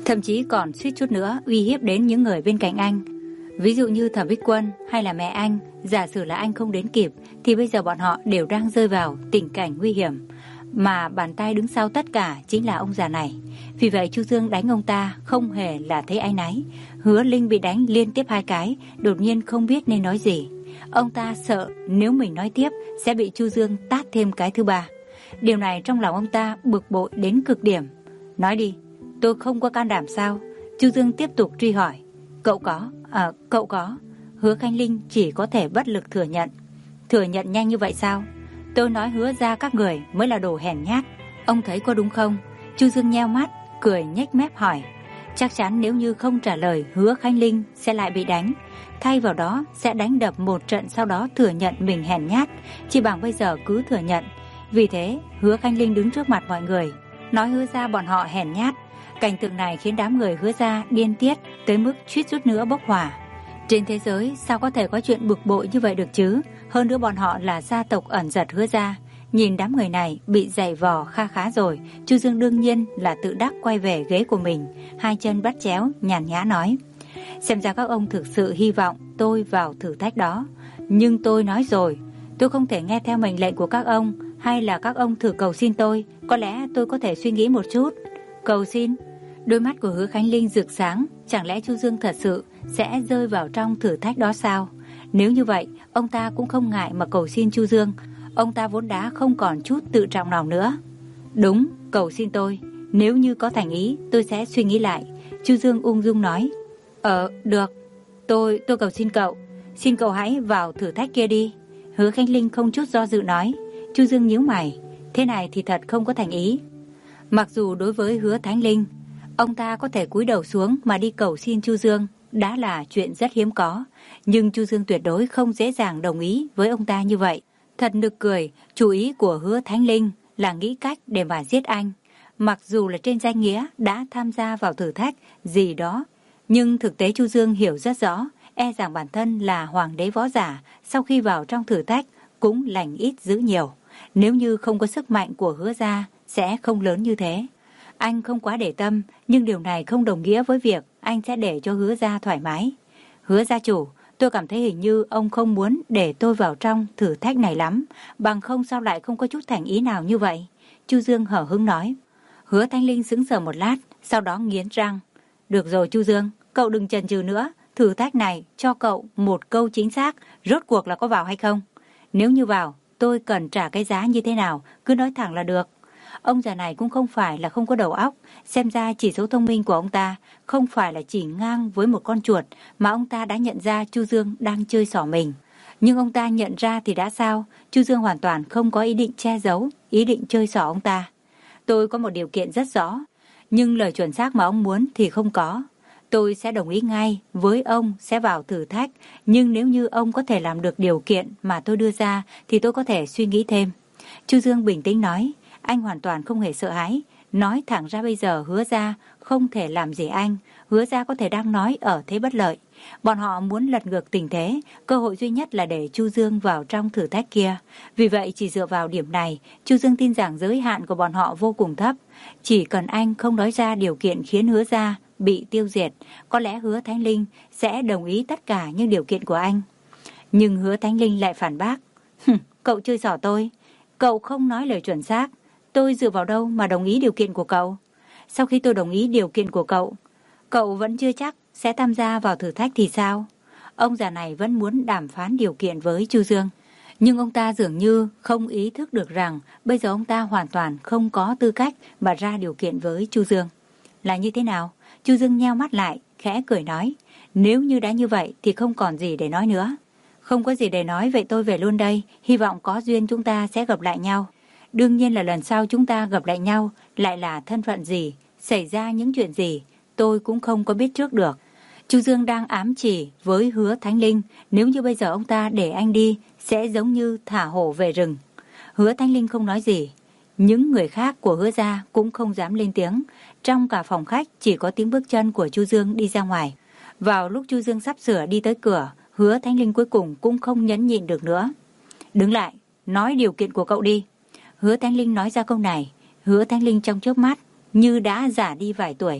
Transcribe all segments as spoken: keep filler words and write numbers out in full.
thậm chí còn suýt chút nữa uy hiếp đến những người bên cạnh anh. Ví dụ như Thẩm Bích Quân hay là mẹ anh, giả sử là anh không đến kịp thì bây giờ bọn họ đều đang rơi vào tình cảnh nguy hiểm. Mà bàn tay đứng sau tất cả chính là ông già này. Vì vậy Chu Dương đánh ông ta không hề là thấy áy náy. Hứa Linh bị đánh liên tiếp hai cái, đột nhiên không biết nên nói gì. Ông ta sợ nếu mình nói tiếp sẽ bị Chu Dương tát thêm cái thứ ba. Điều này trong lòng ông ta bực bội đến cực điểm. Nói đi, tôi không có can đảm sao? Chu Dương tiếp tục truy hỏi. Cậu có, à, cậu có. Hứa Khánh Linh chỉ có thể bất lực thừa nhận. Thừa nhận nhanh như vậy sao? Tôi nói Hứa ra các người mới là đồ hèn nhát. Ông thấy có đúng không? Chu Dương nheo mắt, cười nhếch mép hỏi. Chắc chắn nếu như không trả lời, Hứa Khánh Linh sẽ lại bị đánh. Thay vào đó sẽ đánh đập một trận, sau đó thừa nhận mình hèn nhát. Chỉ bằng bây giờ cứ thừa nhận. Vì thế Hứa Khánh Linh đứng trước mặt mọi người nói Hứa ra bọn họ hèn nhát. Cảnh tượng này khiến đám người Hứa ra điên tiết tới mức suýt chút nữa bốc hỏa. Trên thế giới sao có thể có chuyện bực bội như vậy được chứ? Hơn nữa bọn họ là gia tộc ẩn giật Hứa ra. Nhìn đám người này bị giày vò kha khá rồi, Chu Dương đương nhiên là tự đắc quay về ghế của mình, hai chân bắt chéo, nhàn nhã nói. Xem ra các ông thực sự hy vọng tôi vào thử thách đó. Nhưng tôi nói rồi, tôi không thể nghe theo mệnh lệnh của các ông. Hay là các ông thử cầu xin tôi, có lẽ tôi có thể suy nghĩ một chút. Cầu xin? Đôi mắt của Hứa Khánh Linh rực sáng. Chẳng lẽ Chu Dương thật sự sẽ rơi vào trong thử thách đó sao? Nếu như vậy, ông ta cũng không ngại mà cầu xin Chu Dương. Ông ta vốn đã không còn chút tự trọng nào nữa. Đúng, cầu xin tôi. Nếu như có thành ý, tôi sẽ suy nghĩ lại. Chu Dương ung dung nói. Ờ, được. Tôi, tôi cầu xin cậu. Xin cậu hãy vào thử thách kia đi. Hứa Khánh Linh không chút do dự nói. Chu Dương nhíu mày. Thế này thì thật không có thành ý. Mặc dù đối với Hứa Thánh Linh, ông ta có thể cúi đầu xuống mà đi cầu xin Chu Dương đã là chuyện rất hiếm có. Nhưng Chu Dương tuyệt đối không dễ dàng đồng ý với ông ta như vậy. Thật nực cười, chủ ý của Hứa Thánh Linh là nghĩ cách để mà giết anh. Mặc dù là trên danh nghĩa đã tham gia vào thử thách gì đó, nhưng thực tế Chu Dương hiểu rất rõ, e rằng bản thân là hoàng đế võ giả, sau khi vào trong thử thách cũng lành ít dữ nhiều. Nếu như không có sức mạnh của Hứa gia sẽ không lớn như thế. Anh không quá để tâm, nhưng điều này không đồng nghĩa với việc anh sẽ để cho Hứa gia thoải mái. Hứa gia chủ, tôi cảm thấy hình như ông không muốn để tôi vào trong thử thách này lắm, bằng không sao lại không có chút thành ý nào như vậy. Chu Dương hở hững nói. Hứa Thanh Linh sững sờ một lát, sau đó nghiến răng. Được rồi Chu Dương, cậu đừng chần chừ nữa, thử thách này cho cậu một câu chính xác, rốt cuộc là có vào hay không? Nếu như vào, tôi cần trả cái giá như thế nào, cứ nói thẳng là được. Ông già này cũng không phải là không có đầu óc, xem ra chỉ số thông minh của ông ta không phải là chỉ ngang với một con chuột, mà ông ta đã nhận ra Chu Dương đang chơi xỏ mình. Nhưng ông ta nhận ra thì đã sao? Chu Dương hoàn toàn không có ý định che giấu, ý định chơi xỏ ông ta. Tôi có một điều kiện rất rõ, nhưng lời chuẩn xác mà ông muốn thì không có. Tôi sẽ đồng ý ngay với ông sẽ vào thử thách, nhưng nếu như ông có thể làm được điều kiện mà tôi đưa ra thì tôi có thể suy nghĩ thêm. Chu Dương bình tĩnh nói, anh hoàn toàn không hề sợ hãi, nói thẳng ra bây giờ Hứa gia không thể làm gì anh, Hứa gia có thể đang nói ở thế bất lợi. Bọn họ muốn lật ngược tình thế, cơ hội duy nhất là để Chu Dương vào trong thử thách kia. Vì vậy chỉ dựa vào điểm này, Chu Dương tin rằng giới hạn của bọn họ vô cùng thấp. Chỉ cần anh không nói ra điều kiện khiến Hứa gia bị tiêu diệt, có lẽ Hứa Thánh Linh sẽ đồng ý tất cả những điều kiện của anh. Nhưng Hứa Thánh Linh lại phản bác. Cậu chơi xỏ tôi, cậu không nói lời chuẩn xác, tôi dựa vào đâu mà đồng ý điều kiện của cậu? Sau khi tôi đồng ý điều kiện của cậu, cậu vẫn chưa chắc sẽ tham gia vào thử thách thì sao? Ông già này vẫn muốn đàm phán điều kiện với Chu Dương. Nhưng ông ta dường như không ý thức được rằng bây giờ ông ta hoàn toàn không có tư cách mà ra điều kiện với Chu Dương. Là như thế nào? Chu Dương nheo mắt lại, khẽ cười nói. Nếu như đã như vậy thì không còn gì để nói nữa. Không có gì để nói, vậy tôi về luôn đây. Hy vọng có duyên chúng ta sẽ gặp lại nhau. Đương nhiên là lần sau chúng ta gặp lại nhau lại là thân phận gì, xảy ra những chuyện gì, tôi cũng không có biết trước được. Chu Dương đang ám chỉ với Hứa Thánh Linh, nếu như bây giờ ông ta để anh đi sẽ giống như thả hổ về rừng. Hứa Thánh Linh không nói gì, những người khác của Hứa gia cũng không dám lên tiếng. Trong cả phòng khách chỉ có tiếng bước chân của Chu Dương đi ra ngoài. Vào lúc Chu Dương sắp sửa đi tới cửa, Hứa Thánh Linh cuối cùng cũng không nhẫn nhịn được nữa. Đứng lại, nói điều kiện của cậu đi. Hứa Thánh Linh nói ra câu này, Hứa Thánh Linh trong chớp mắt như đã già đi vài tuổi.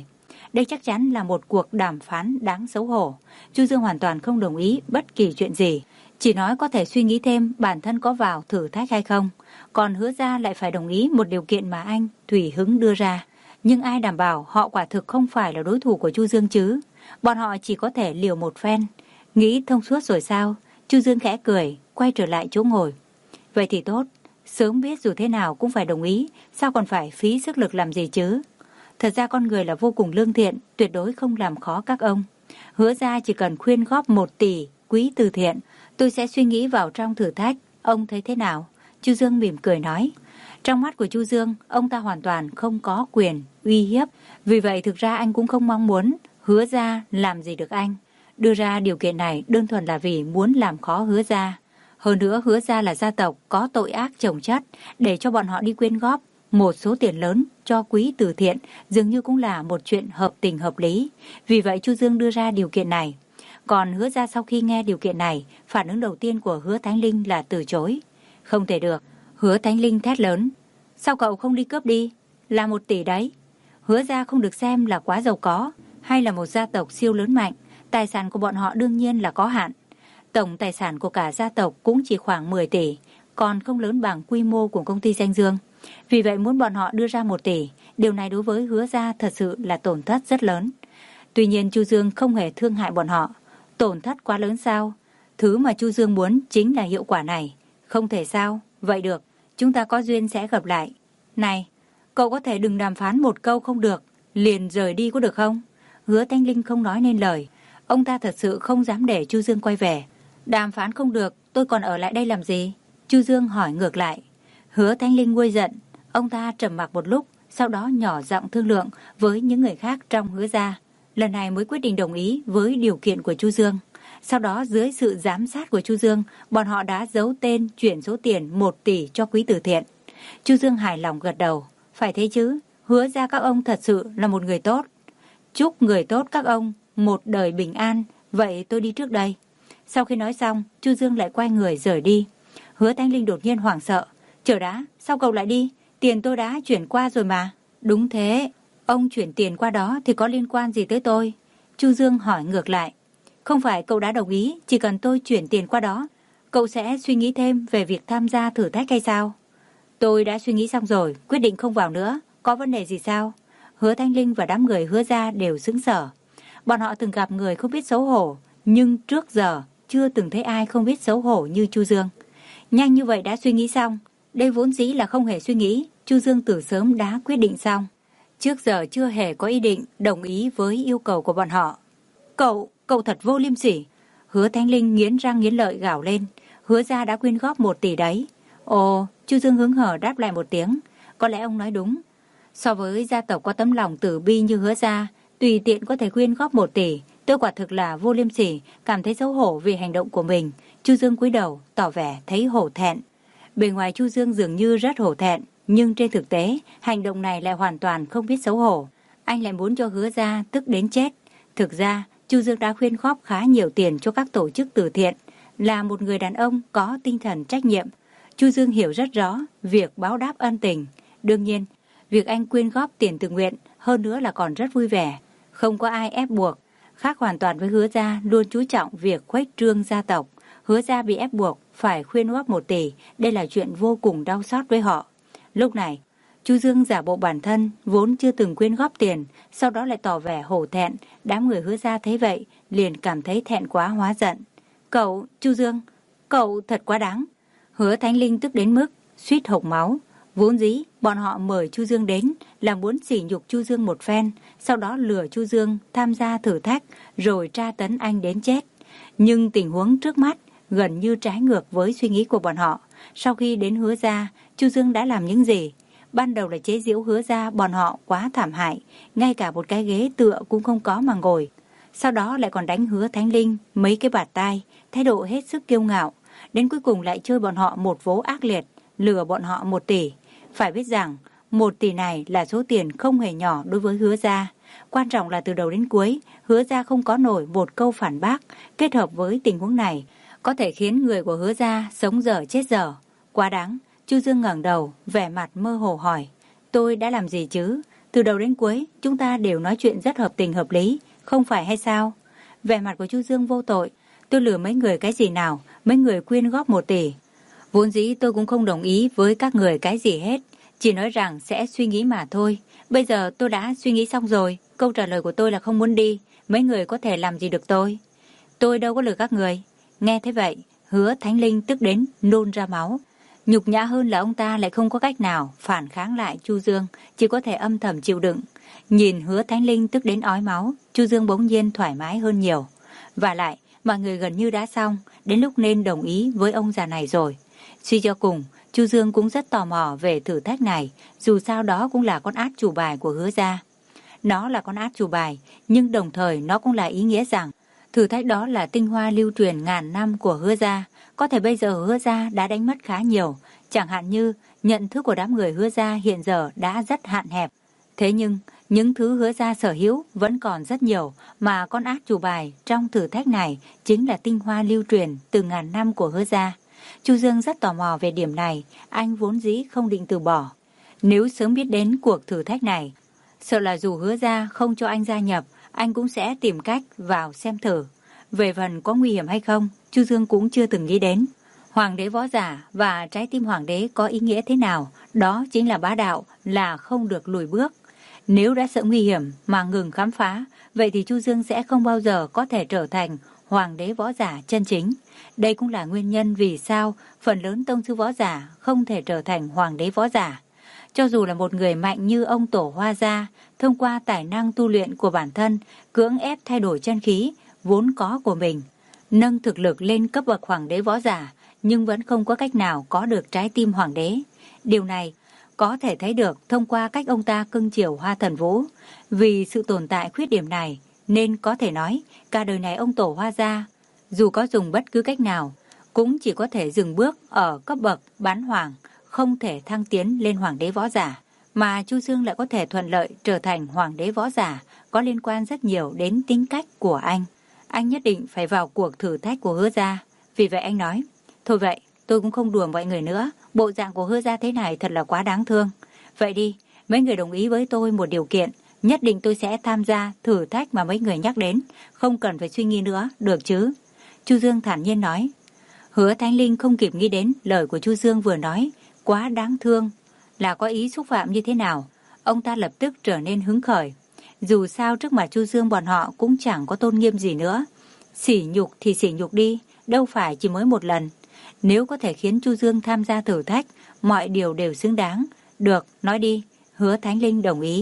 Đây chắc chắn là một cuộc đàm phán đáng xấu hổ. Chu Dương hoàn toàn không đồng ý bất kỳ chuyện gì, chỉ nói có thể suy nghĩ thêm bản thân có vào thử thách hay không. Còn Hứa Gia lại phải đồng ý một điều kiện mà anh tùy hứng đưa ra. Nhưng ai đảm bảo họ quả thực không phải là đối thủ của Chu Dương chứ? Bọn họ chỉ có thể liều một phen. Nghĩ thông suốt rồi sao? Chu Dương khẽ cười, quay trở lại chỗ ngồi. Vậy thì tốt, sớm biết dù thế nào cũng phải đồng ý, sao còn phải phí sức lực làm gì chứ? Thật ra con người là vô cùng lương thiện, tuyệt đối không làm khó các ông. Hứa Gia chỉ cần khuyên góp một tỷ quỹ từ thiện, tôi sẽ suy nghĩ vào trong thử thách, ông thấy thế nào? Chu Dương mỉm cười nói. Trong mắt của Chu Dương, ông ta hoàn toàn không có quyền uy hiếp, vì vậy thực ra anh cũng không mong muốn Hứa Gia làm gì được anh. Đưa ra điều kiện này đơn thuần là vì muốn làm khó Hứa Gia. Hơn nữa Hứa Gia là gia tộc có tội ác chồng chất, để cho bọn họ đi quyên góp một số tiền lớn cho quỹ từ thiện dường như cũng là một chuyện hợp tình hợp lý. Vì vậy Chu Dương đưa ra điều kiện này. Còn Hứa Gia sau khi nghe điều kiện này, phản ứng đầu tiên của Hứa Thánh Linh là từ chối. Không thể được. Hứa Thánh Linh thét lớn. Sao cậu không đi cướp đi? Là một tỷ đấy. Hứa Gia không được xem là quá giàu có, hay là một gia tộc siêu lớn mạnh. Tài sản của bọn họ đương nhiên là có hạn. Tổng tài sản của cả gia tộc cũng chỉ khoảng mười tỷ, còn không lớn bằng quy mô của công ty Danh Dương. Vì vậy muốn bọn họ đưa ra một tỷ, điều này đối với Hứa Gia thật sự là tổn thất rất lớn. Tuy nhiên Chu Dương không hề thương hại bọn họ. Tổn thất quá lớn sao? Thứ mà Chu Dương muốn chính là hiệu quả này. Không thể sao? Vậy được, chúng ta có duyên sẽ gặp lại. Này, cậu có thể đừng đàm phán một câu không được, liền rời đi có được không? Hứa Thanh Linh không nói nên lời. Ông ta thật sự không dám để Chu Dương quay về. Đàm phán không được, tôi còn ở lại đây làm gì? Chu Dương hỏi ngược lại. Hứa Thanh Linh nguôi giận. Ông ta trầm mặc một lúc, sau đó nhỏ giọng thương lượng với những người khác trong Hứa Gia. Lần này mới quyết định đồng ý với điều kiện của Chu Dương. Sau đó dưới sự giám sát của Chu Dương, bọn họ đã giấu tên chuyển số tiền một tỷ cho quỹ từ thiện. Chu Dương hài lòng gật đầu. Phải thế chứ, Hứa Gia các ông thật sự là một người tốt. Chúc người tốt các ông một đời bình an, vậy tôi đi trước đây. Sau khi nói xong, Chu Dương lại quay người rời đi. Hứa Thanh Linh đột nhiên hoảng sợ. Chờ đã, sao cậu lại đi? Tiền tôi đã chuyển qua rồi mà. Đúng thế, ông chuyển tiền qua đó thì có liên quan gì tới tôi? Chu Dương hỏi ngược lại. Không phải cậu đã đồng ý, chỉ cần tôi chuyển tiền qua đó, cậu sẽ suy nghĩ thêm về việc tham gia thử thách hay sao? Tôi đã suy nghĩ xong rồi, quyết định không vào nữa. Có vấn đề gì sao? Hứa Thanh Linh và đám người Hứa Gia đều sững sờ. Bọn họ từng gặp người không biết xấu hổ, nhưng trước giờ chưa từng thấy ai không biết xấu hổ như Chu Dương. Nhanh như vậy đã suy nghĩ xong. Đây vốn dĩ là không hề suy nghĩ, Chu Dương từ sớm đã quyết định xong. Trước giờ chưa hề có ý định đồng ý với yêu cầu của bọn họ. Cậu, cậu thật vô liêm sỉ. Hứa Thanh Linh nghiến răng nghiến lợi gào lên. Hứa Gia đã quyên góp một tỷ đấy. Ồ, Chu Dương hứng hở đáp lại một tiếng. Có lẽ ông nói đúng. So với gia tộc có tấm lòng tử bi như Hứa Gia, tùy tiện có thể quyên góp một tỷ, tôi quả thực là vô liêm sỉ, cảm thấy xấu hổ vì hành động của mình. Chu Dương cúi đầu, tỏ vẻ thấy hổ thẹn. Bề ngoài Chu Dương dường như rất hổ thẹn, nhưng trên thực tế, hành động này lại hoàn toàn không biết xấu hổ. Anh lại muốn cho Hứa Gia tức đến chết. Thực ra, Chu Dương đã khuyên góp khá nhiều tiền cho các tổ chức từ thiện, là một người đàn ông có tinh thần trách nhiệm. Chu Dương hiểu rất rõ việc báo đáp ân tình. Đương nhiên, việc anh quyên góp tiền tự nguyện, hơn nữa là còn rất vui vẻ, không có ai ép buộc. Khác hoàn toàn với Hứa Gia luôn chú trọng việc khuếch trương gia tộc. Hứa Gia bị ép buộc phải khuyên góp một tỷ, đây là chuyện vô cùng đau xót với họ. Lúc này, Chu Dương giả bộ bản thân vốn chưa từng quyên góp tiền, sau đó lại tỏ vẻ hổ thẹn. Đám người Hứa Gia thấy vậy liền cảm thấy thẹn quá hóa giận. Cậu, Chu Dương, cậu thật quá đáng. Hứa Thánh Linh tức đến mức suýt hộc máu. Vốn dĩ bọn họ mời Chu Dương đến là muốn sỉ nhục Chu Dương một phen, sau đó lừa Chu Dương tham gia thử thách rồi tra tấn anh đến chết. Nhưng tình huống trước mắt gần như trái ngược với suy nghĩ của bọn họ. Sau khi đến Hứa Gia, Chu Dương đã làm những gì? Ban đầu là chế giễu Hứa Gia bọn họ quá thảm hại, ngay cả một cái ghế tựa cũng không có mà ngồi. Sau đó lại còn đánh Hứa Thánh Linh mấy cái bạt tai, thái độ hết sức kiêu ngạo. Đến cuối cùng lại chơi bọn họ một vố ác liệt, lừa bọn họ một tỷ. Phải biết rằng, một tỷ này là số tiền không hề nhỏ đối với Hứa Gia. Quan trọng là từ đầu đến cuối, Hứa Gia không có nổi một câu phản bác, kết hợp với tình huống này, có thể khiến người của Hứa Gia sống dở chết dở. Quá đáng. Chu Dương ngẩng đầu, vẻ mặt mơ hồ hỏi. Tôi đã làm gì chứ? Từ đầu đến cuối, chúng ta đều nói chuyện rất hợp tình hợp lý, không phải hay sao? Vẻ mặt của Chu Dương vô tội. Tôi lừa mấy người cái gì nào, mấy người quyên góp một tỷ. Vốn dĩ tôi cũng không đồng ý với các người cái gì hết, chỉ nói rằng sẽ suy nghĩ mà thôi. Bây giờ tôi đã suy nghĩ xong rồi, câu trả lời của tôi là không muốn đi, mấy người có thể làm gì được tôi. Tôi đâu có lừa các người. Nghe thế vậy, Hứa Thánh Linh tức đến nôn ra máu. Nhục nhã hơn là ông ta lại không có cách nào phản kháng lại Chu Dương, chỉ có thể âm thầm chịu đựng. Nhìn Hứa Thánh Linh tức đến ói máu, Chu Dương bỗng nhiên thoải mái hơn nhiều. Và lại, mọi người gần như đã xong, đến lúc nên đồng ý với ông già này rồi. Suy cho cùng, Chu Dương cũng rất tò mò về thử thách này, dù sao đó cũng là con át chủ bài của Hứa gia. Nó là con át chủ bài, nhưng đồng thời nó cũng là ý nghĩa rằng thử thách đó là tinh hoa lưu truyền ngàn năm của Hứa gia. Có thể bây giờ Hứa gia đã đánh mất khá nhiều, chẳng hạn như nhận thức của đám người Hứa gia hiện giờ đã rất hạn hẹp. Thế nhưng, những thứ Hứa gia sở hữu vẫn còn rất nhiều, mà con át chủ bài trong thử thách này chính là tinh hoa lưu truyền từ ngàn năm của Hứa gia. Chu Dương rất tò mò về điểm này, anh vốn dĩ không định từ bỏ. Nếu sớm biết đến cuộc thử thách này, sợ là dù Hứa gia không cho anh gia nhập, anh cũng sẽ tìm cách vào xem thử. Về phần có nguy hiểm hay không, Chu Dương cũng chưa từng nghĩ đến. Hoàng đế võ giả và trái tim hoàng đế có ý nghĩa thế nào? Đó chính là bá đạo, là không được lùi bước. Nếu đã sợ nguy hiểm mà ngừng khám phá, vậy thì Chu Dương sẽ không bao giờ có thể trở thành hoàng đế võ giả chân chính. Đây cũng là nguyên nhân vì sao phần lớn tông sư võ giả không thể trở thành hoàng đế võ giả. Cho dù là một người mạnh như ông Tổ Hoa Gia, thông qua tài năng tu luyện của bản thân, cưỡng ép thay đổi chân khí vốn có của mình, nâng thực lực lên cấp bậc hoàng đế võ giả, nhưng vẫn không có cách nào có được trái tim hoàng đế. Điều này có thể thấy được thông qua cách ông ta cưng chiều Hoa Thần Vũ. Vì sự tồn tại khuyết điểm này, nên có thể nói, cả đời này ông Tổ Hoa Gia, dù có dùng bất cứ cách nào, cũng chỉ có thể dừng bước ở cấp bậc bán hoàng, không thể thăng tiến lên hoàng đế võ giả. Mà Chu Dương lại có thể thuận lợi trở thành hoàng đế võ giả, có liên quan rất nhiều đến tính cách của anh. Anh nhất định phải vào cuộc thử thách của Hứa gia. Vì vậy anh nói, thôi vậy, tôi cũng không đùa mọi người nữa, bộ dạng của Hứa gia thế này thật là quá đáng thương. Vậy đi, mấy người đồng ý với tôi một điều kiện, nhất định tôi sẽ tham gia thử thách mà mấy người nhắc đến, không cần phải suy nghĩ nữa, được chứ? Chu Dương thản nhiên nói. Hứa Thánh Linh không kịp nghĩ đến lời của Chu Dương vừa nói, quá đáng thương, là có ý xúc phạm như thế nào. Ông ta lập tức trở nên hứng khởi. Dù sao trước mặt Chu Dương bọn họ cũng chẳng có tôn nghiêm gì nữa. Sỉ nhục thì sỉ nhục đi, đâu phải chỉ mới một lần. Nếu có thể khiến Chu Dương tham gia thử thách, mọi điều đều xứng đáng. Được, nói đi. Hứa Thánh Linh đồng ý.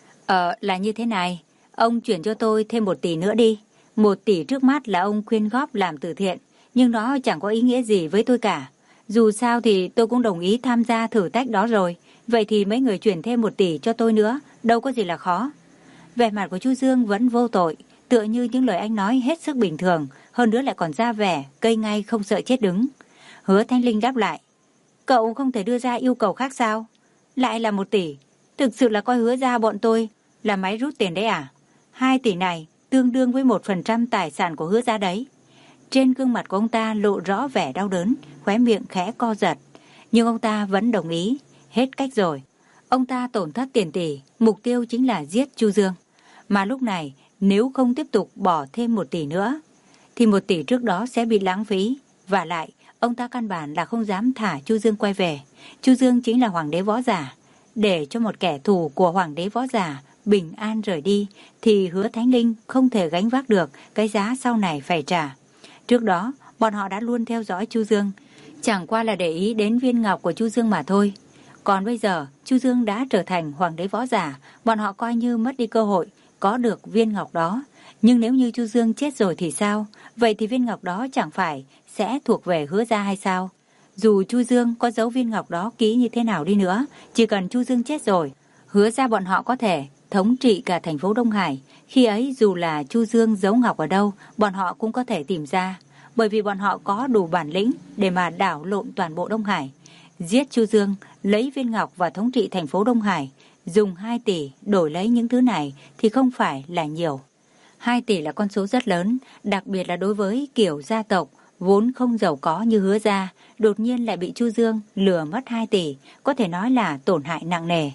Ờ, là như thế này. Ông chuyển cho tôi thêm một tỷ nữa đi. Một tỷ trước mắt là ông quyên góp làm từ thiện, nhưng nó chẳng có ý nghĩa gì với tôi cả. Dù sao thì tôi cũng đồng ý tham gia thử thách đó rồi. Vậy thì mấy người chuyển thêm một tỷ cho tôi nữa, đâu có gì là khó. Vẻ mặt của Chu Dương vẫn vô tội, tựa như những lời anh nói hết sức bình thường, hơn nữa lại còn ra vẻ cây ngay không sợ chết đứng. Hứa Thanh Linh đáp lại, cậu không thể đưa ra yêu cầu khác sao? Lại là một tỷ, thực sự là coi Hứa gia bọn tôi là máy rút tiền đấy à? Hai tỷ này tương đương với một phần trăm tài sản của Hứa gia đấy. Trên gương mặt của ông ta lộ rõ vẻ đau đớn, khóe miệng khẽ co giật, nhưng ông ta vẫn đồng ý. Hết cách rồi, ông ta tổn thất tiền tỷ, mục tiêu chính là giết Chu Dương. Mà lúc này, nếu không tiếp tục bỏ thêm một tỷ nữa, thì một tỷ trước đó sẽ bị lãng phí. Và lại, ông ta căn bản là không dám thả Chu Dương quay về. Chu Dương chính là hoàng đế võ giả. Để cho một kẻ thù của hoàng đế võ giả bình an rời đi, thì Hứa Thánh Linh không thể gánh vác được cái giá sau này phải trả. Trước đó, bọn họ đã luôn theo dõi Chu Dương, chẳng qua là để ý đến viên ngọc của Chu Dương mà thôi. Còn bây giờ, Chu Dương đã trở thành hoàng đế võ giả, bọn họ coi như mất đi cơ hội có được viên ngọc đó. Nhưng nếu như Chu Dương chết rồi thì sao? Vậy thì viên ngọc đó chẳng phải sẽ thuộc về Hứa gia hay sao? Dù Chu Dương có giấu viên ngọc đó kỹ như thế nào đi nữa, chỉ cần Chu Dương chết rồi, Hứa gia bọn họ có thể thống trị cả thành phố Đông Hải. Khi ấy dù là Chu Dương giấu ngọc ở đâu, bọn họ cũng có thể tìm ra, bởi vì bọn họ có đủ bản lĩnh để mà đảo lộn toàn bộ Đông Hải. Giết Chu Dương, lấy viên ngọc và thống trị thành phố Đông Hải, dùng hai tỷ đổi lấy những thứ này thì không phải là nhiều. hai tỷ là con số rất lớn, đặc biệt là đối với kiểu gia tộc vốn không giàu có như Hứa gia, đột nhiên lại bị Chu Dương lừa mất hai tỷ, có thể nói là tổn hại nặng nề.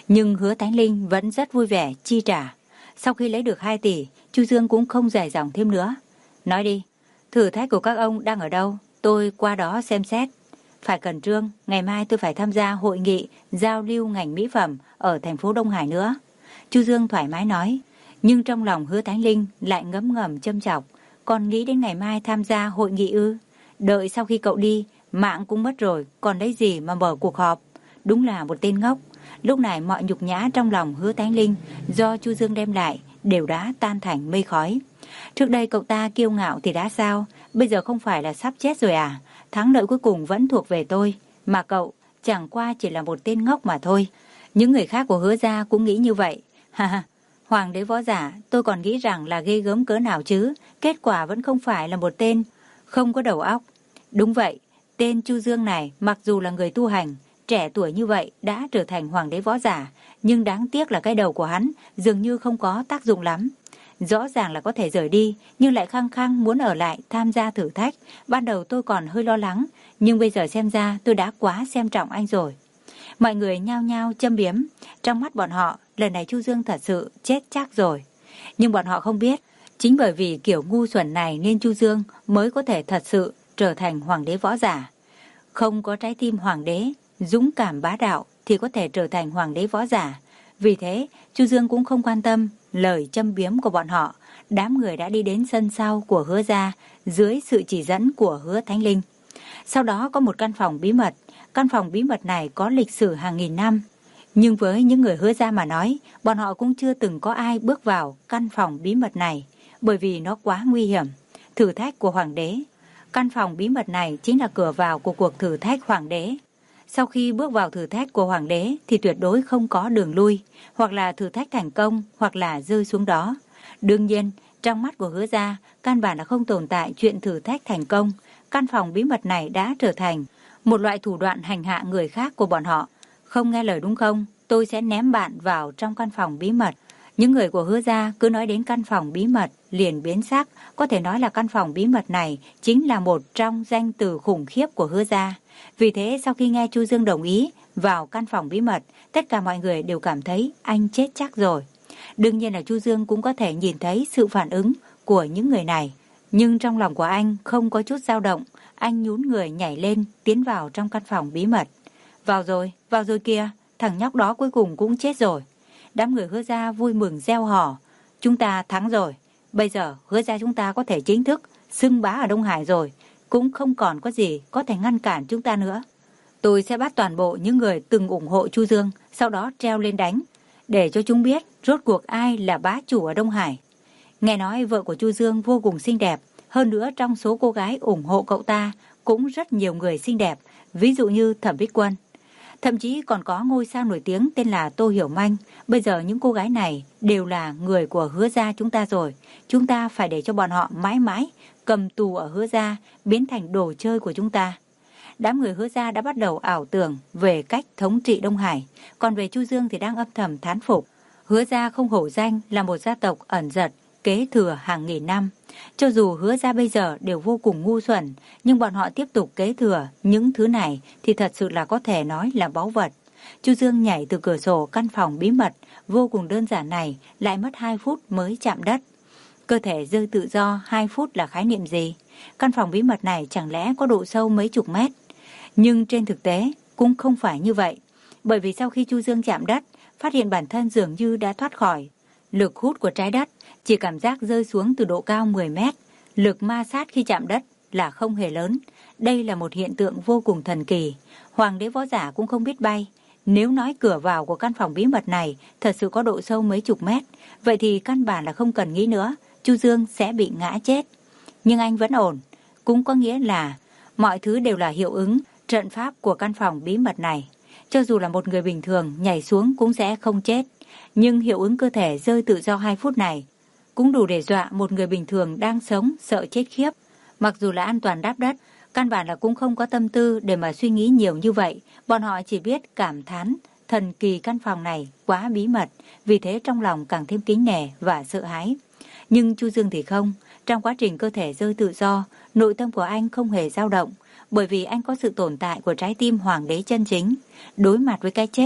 Nhưng Hứa Thánh Linh vẫn rất vui vẻ chi trả. Sau khi lấy được hai tỷ, Chu Dương cũng không dài dòng thêm nữa. Nói đi, thử thách của các ông đang ở đâu? Tôi qua đó xem xét. Phải khẩn trương, ngày mai tôi phải tham gia hội nghị giao lưu ngành mỹ phẩm ở thành phố Đông Hải nữa. Chu Dương thoải mái nói, nhưng trong lòng Hứa Thánh Linh lại ngấm ngầm châm chọc. Còn nghĩ đến ngày mai tham gia hội nghị ư? Đợi sau khi cậu đi, mạng cũng mất rồi, còn lấy gì mà mở cuộc họp? Đúng là một tên ngốc. Lúc này mọi nhục nhã trong lòng Hứa Thánh Linh do Chu Dương đem lại đều đã tan thành mây khói. Trước đây cậu ta kiêu ngạo thì đã sao? Bây giờ không phải là sắp chết rồi à? Thắng lợi cuối cùng vẫn thuộc về tôi, mà cậu chẳng qua chỉ là một tên ngốc mà thôi. Những người khác của Hứa gia cũng nghĩ như vậy. Ha ha, Hoàng đế võ giả, tôi còn nghĩ rằng là ghê gớm cỡ nào chứ, kết quả vẫn không phải là một tên không có đầu óc. Đúng vậy, tên Chu Dương này mặc dù là người tu hành, trẻ tuổi như vậy đã trở thành hoàng đế võ giả, nhưng đáng tiếc là cái đầu của hắn dường như không có tác dụng lắm. Rõ ràng là có thể rời đi, nhưng lại khăng khăng muốn ở lại tham gia thử thách. Ban đầu tôi còn hơi lo lắng, nhưng bây giờ xem ra tôi đã quá xem trọng anh rồi. Mọi người nhao nhao châm biếm. Trong mắt bọn họ, lần này Chu Dương thật sự chết chắc rồi. Nhưng bọn họ không biết, chính bởi vì kiểu ngu xuẩn này nên Chu Dương mới có thể thật sự trở thành hoàng đế võ giả. Không có trái tim hoàng đế, dũng cảm bá đạo thì có thể trở thành hoàng đế võ giả. Vì thế, Chu Dương cũng không quan tâm lời châm biếm của bọn họ. Đám người đã đi đến sân sau của Hứa gia dưới sự chỉ dẫn của Hứa Thánh Linh. Sau đó có một căn phòng bí mật. Căn phòng bí mật này có lịch sử hàng nghìn năm. Nhưng với những người Hứa gia mà nói, bọn họ cũng chưa từng có ai bước vào căn phòng bí mật này, bởi vì nó quá nguy hiểm. Thử thách của hoàng đế. Căn phòng bí mật này chính là cửa vào của cuộc thử thách hoàng đế. Sau khi bước vào thử thách của hoàng đế thì tuyệt đối không có đường lui, hoặc là thử thách thành công, hoặc là rơi xuống đó. Đương nhiên, trong mắt của Hứa gia, căn bản là không tồn tại chuyện thử thách thành công. Căn phòng bí mật này đã trở thành một loại thủ đoạn hành hạ người khác của bọn họ. Không nghe lời đúng không? Tôi sẽ ném bạn vào trong căn phòng bí mật. Những người của Hứa gia cứ nói đến căn phòng bí mật liền biến sắc, có thể nói là căn phòng bí mật này chính là một trong danh từ khủng khiếp của Hứa gia. Vì thế sau khi nghe Chu Dương đồng ý vào căn phòng bí mật, tất cả mọi người đều cảm thấy anh chết chắc rồi. Đương nhiên là Chu Dương cũng có thể nhìn thấy sự phản ứng của những người này, nhưng trong lòng của anh không có chút dao động. Anh nhún người nhảy lên tiến vào trong căn phòng bí mật. Vào rồi, vào rồi kìa, thằng nhóc đó cuối cùng cũng chết rồi. Đám người Hứa gia vui mừng reo hò. Chúng ta thắng rồi. Bây giờ Hứa gia chúng ta có thể chính thức xưng bá ở Đông Hải rồi. Cũng không còn có gì có thể ngăn cản chúng ta nữa. Tôi sẽ bắt toàn bộ những người từng ủng hộ Chu Dương, sau đó treo lên đánh, để cho chúng biết rốt cuộc ai là bá chủ ở Đông Hải. Nghe nói vợ của Chu Dương vô cùng xinh đẹp, hơn nữa trong số cô gái ủng hộ cậu ta cũng rất nhiều người xinh đẹp, ví dụ như Thẩm Bích Quân. Thậm chí còn có ngôi sao nổi tiếng tên là Tô Hiểu Manh. Bây giờ những cô gái này đều là người của Hứa gia chúng ta rồi. Chúng ta phải để cho bọn họ mãi mãi cầm tù ở Hứa gia, biến thành đồ chơi của chúng ta. Đám người Hứa gia đã bắt đầu ảo tưởng về cách thống trị Đông Hải. Còn về Chu Dương thì đang âm thầm thán phục. Hứa gia không hổ danh là một gia tộc ẩn giật, kế thừa hàng nghìn năm. Cho dù Hứa gia bây giờ đều vô cùng ngu xuẩn, nhưng bọn họ tiếp tục kế thừa những thứ này thì thật sự là có thể nói là báu vật. Chu Dương nhảy từ cửa sổ căn phòng bí mật vô cùng đơn giản này lại mất hai phút mới chạm đất. Cơ thể rơi tự do hai phút là khái niệm gì? Căn phòng bí mật này chẳng lẽ có độ sâu mấy chục mét? Nhưng trên thực tế cũng không phải như vậy. Bởi vì sau khi Chu Dương chạm đất, phát hiện bản thân dường như đã thoát khỏi lực hút của trái đất, chỉ cảm giác rơi xuống từ độ cao mười mét. Lực ma sát khi chạm đất là không hề lớn. Đây là một hiện tượng vô cùng thần kỳ. Hoàng đế võ giả cũng không biết bay. Nếu nói cửa vào của căn phòng bí mật này thật sự có độ sâu mấy chục mét, vậy thì căn bản là không cần nghĩ nữa, Chu Dương sẽ bị ngã chết. Nhưng anh vẫn ổn. Cũng có nghĩa là mọi thứ đều là hiệu ứng trận pháp của căn phòng bí mật này. Cho dù là một người bình thường nhảy xuống cũng sẽ không chết. Nhưng hiệu ứng cơ thể rơi tự do hai phút này cũng đủ để dọa một người bình thường đang sống sợ chết khiếp. Mặc dù là an toàn đáp đất, căn bản là cũng không có tâm tư để mà suy nghĩ nhiều như vậy. Bọn họ chỉ biết cảm thán thần kỳ căn phòng này quá bí mật, vì thế trong lòng càng thêm kính nể và sợ hãi. Nhưng Chu Dương thì không. Trong quá trình cơ thể rơi tự do, nội tâm của anh không hề dao động, bởi vì anh có sự tồn tại của trái tim hoàng đế chân chính. Đối mặt với cái chết,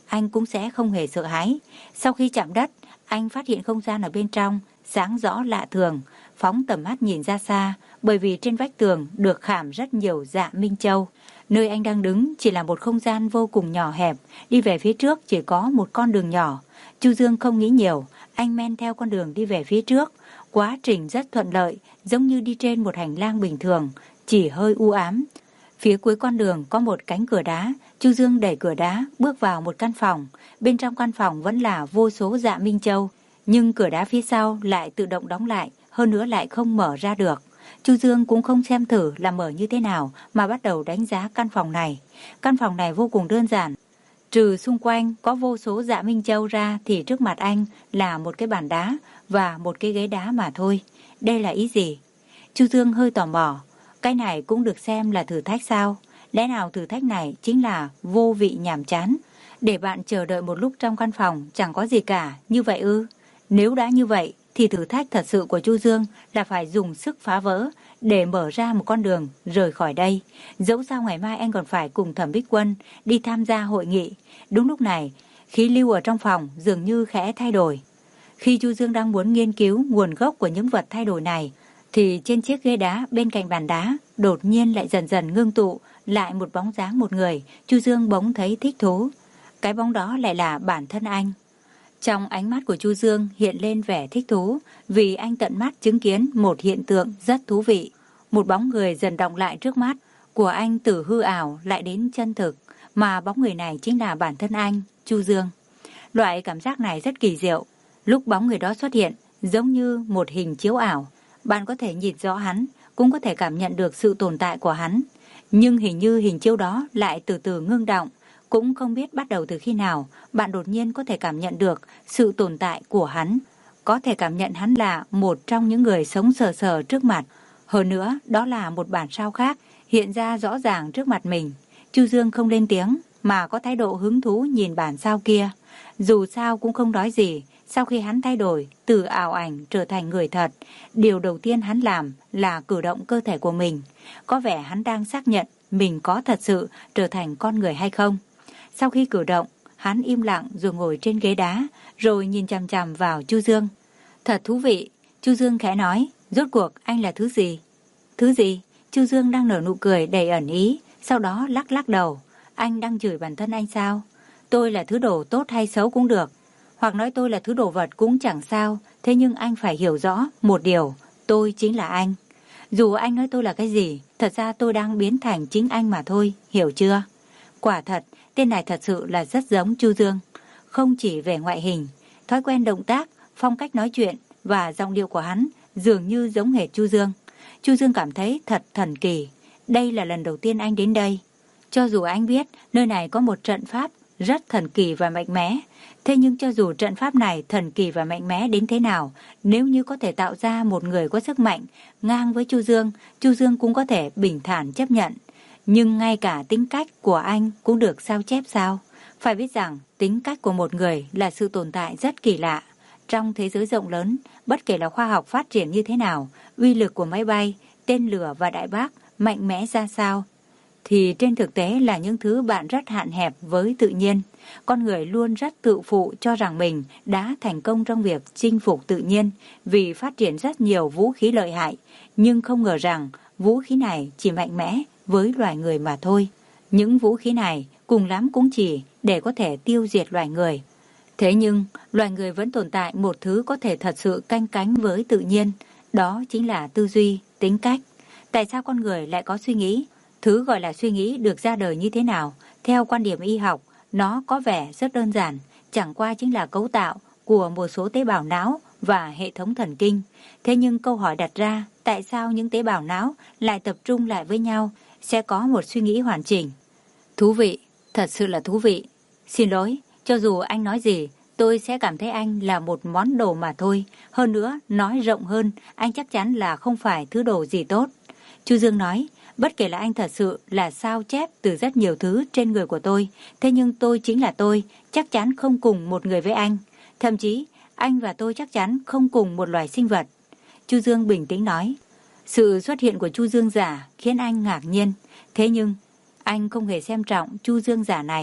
anh cũng sẽ không hề sợ hãi. Sau khi chạm đất, anh phát hiện không gian ở bên trong sáng rõ lạ thường, phóng tầm mắt nhìn ra xa, bởi vì trên vách tường được khảm rất nhiều dạ minh châu. Nơi anh đang đứng chỉ là một không gian vô cùng nhỏ hẹp, đi về phía trước chỉ có một con đường nhỏ. Chu Dương không nghĩ nhiều, anh men theo con đường đi về phía trước. Quá trình rất thuận lợi, giống như đi trên một hành lang bình thường, chỉ hơi u ám. Phía cuối con đường có một cánh cửa đá, Chu Dương đẩy cửa đá, bước vào một căn phòng. Bên trong căn phòng vẫn là vô số dạ minh châu, nhưng cửa đá phía sau lại tự động đóng lại, hơn nữa lại không mở ra được. Chu Dương cũng không xem thử là mở như thế nào mà bắt đầu đánh giá căn phòng này. Căn phòng này vô cùng đơn giản. Trừ xung quanh có vô số dạ minh châu ra thì trước mặt anh là một cái bàn đá và một cái ghế đá mà thôi. Đây là ý gì? Chu Dương hơi tò mò. Cái này cũng được xem là thử thách sao? Lẽ nào thử thách này chính là vô vị nhàm chán? Để bạn chờ đợi một lúc trong căn phòng chẳng có gì cả, như vậy ư? Nếu đã như vậy thì thử thách thật sự của Chu Dương là phải dùng sức phá vỡ để mở ra một con đường rời khỏi đây. Dẫu sao ngày mai anh còn phải cùng Thẩm Bích Quân đi tham gia hội nghị. Đúng lúc này, khí lưu ở trong phòng dường như khẽ thay đổi. Khi Chu Dương đang muốn nghiên cứu nguồn gốc của những vật thay đổi này, thì trên chiếc ghế đá bên cạnh bàn đá đột nhiên lại dần dần ngưng tụ lại một bóng dáng một người. Chu Dương bỗng thấy thích thú. Cái bóng đó lại là bản thân anh. Trong ánh mắt của Chu Dương hiện lên vẻ thích thú, vì anh tận mắt chứng kiến một hiện tượng rất thú vị. Một bóng người dần động lại trước mắt của anh, từ hư ảo lại đến chân thực, mà bóng người này chính là bản thân anh, Chu Dương. Loại cảm giác này rất kỳ diệu. Lúc bóng người đó xuất hiện, giống như một hình chiếu ảo. Bạn có thể nhìn rõ hắn, cũng có thể cảm nhận được sự tồn tại của hắn. Nhưng hình như hình chiếu đó lại từ từ ngưng động. Cũng không biết bắt đầu từ khi nào, bạn đột nhiên có thể cảm nhận được sự tồn tại của hắn. Có thể cảm nhận hắn là một trong những người sống sờ sờ trước mặt. Hơn nữa, đó là một bản sao khác, hiện ra rõ ràng trước mặt mình. Chu Dương không lên tiếng, mà có thái độ hứng thú nhìn bản sao kia. Dù sao cũng không nói gì. Sau khi hắn thay đổi từ ảo ảnh trở thành người thật, điều đầu tiên hắn làm là cử động cơ thể của mình. Có vẻ hắn đang xác nhận mình có thật sự trở thành con người hay không. Sau khi cử động, hắn im lặng rồi ngồi trên ghế đá, rồi nhìn chằm chằm vào Chu Dương. Thật thú vị, Chu Dương khẽ nói, rốt cuộc anh là thứ gì? Thứ gì? Chu Dương đang nở nụ cười đầy ẩn ý, sau đó lắc lắc đầu. Anh đang chửi bản thân anh sao? Tôi là thứ đồ tốt hay xấu cũng được, hoặc nói tôi là thứ đồ vật cũng chẳng sao, thế nhưng anh phải hiểu rõ một điều, tôi chính là anh. Dù anh nói tôi là cái gì, thật ra tôi đang biến thành chính anh mà thôi, hiểu chưa? Quả thật, tên này thật sự là rất giống Chu Dương. Không chỉ về ngoại hình, thói quen động tác, phong cách nói chuyện và giọng điệu của hắn dường như giống hệt Chu Dương. Chu Dương cảm thấy thật thần kỳ. Đây là lần đầu tiên anh đến đây. Cho dù anh biết nơi này có một trận pháp rất thần kỳ và mạnh mẽ, thế nhưng cho dù trận pháp này thần kỳ và mạnh mẽ đến thế nào, nếu như có thể tạo ra một người có sức mạnh ngang với Chu Dương, Chu Dương cũng có thể bình thản chấp nhận. Nhưng ngay cả tính cách của anh cũng được sao chép sao? Phải biết rằng tính cách của một người là sự tồn tại rất kỳ lạ. Trong thế giới rộng lớn, bất kể là khoa học phát triển như thế nào, uy lực của máy bay, tên lửa và đại bác mạnh mẽ ra sao, thì trên thực tế là những thứ bạn rất hạn hẹp với tự nhiên. Con người luôn rất tự phụ cho rằng mình đã thành công trong việc chinh phục tự nhiên vì phát triển rất nhiều vũ khí lợi hại, nhưng không ngờ rằng vũ khí này chỉ mạnh mẽ với loài người mà thôi. Những vũ khí này cùng lắm cũng chỉ để có thể tiêu diệt loài người. Thế nhưng loài người vẫn tồn tại một thứ có thể thật sự canh cánh với tự nhiên, đó chính là tư duy, tính cách. Tại sao con người lại có suy nghĩ? Thứ gọi là suy nghĩ được ra đời như thế nào? Theo quan điểm y học, nó có vẻ rất đơn giản, chẳng qua chính là cấu tạo của một số tế bào não và hệ thống thần kinh. Thế nhưng câu hỏi đặt ra, tại sao những tế bào não lại tập trung lại với nhau, sẽ có một suy nghĩ hoàn chỉnh? Thú vị, thật sự là thú vị. Xin lỗi, cho dù anh nói gì, tôi sẽ cảm thấy anh là một món đồ mà thôi. Hơn nữa, nói rộng hơn, anh chắc chắn là không phải thứ đồ gì tốt. Chu Dương nói, bất kể là anh thật sự là sao chép từ rất nhiều thứ trên người của tôi, thế nhưng tôi chính là tôi, chắc chắn không cùng một người với anh. Thậm chí, anh và tôi chắc chắn không cùng một loài sinh vật. Chu Dương bình tĩnh nói. Sự xuất hiện của Chu Dương giả khiến anh ngạc nhiên. Thế nhưng, anh không hề xem trọng Chu Dương giả này.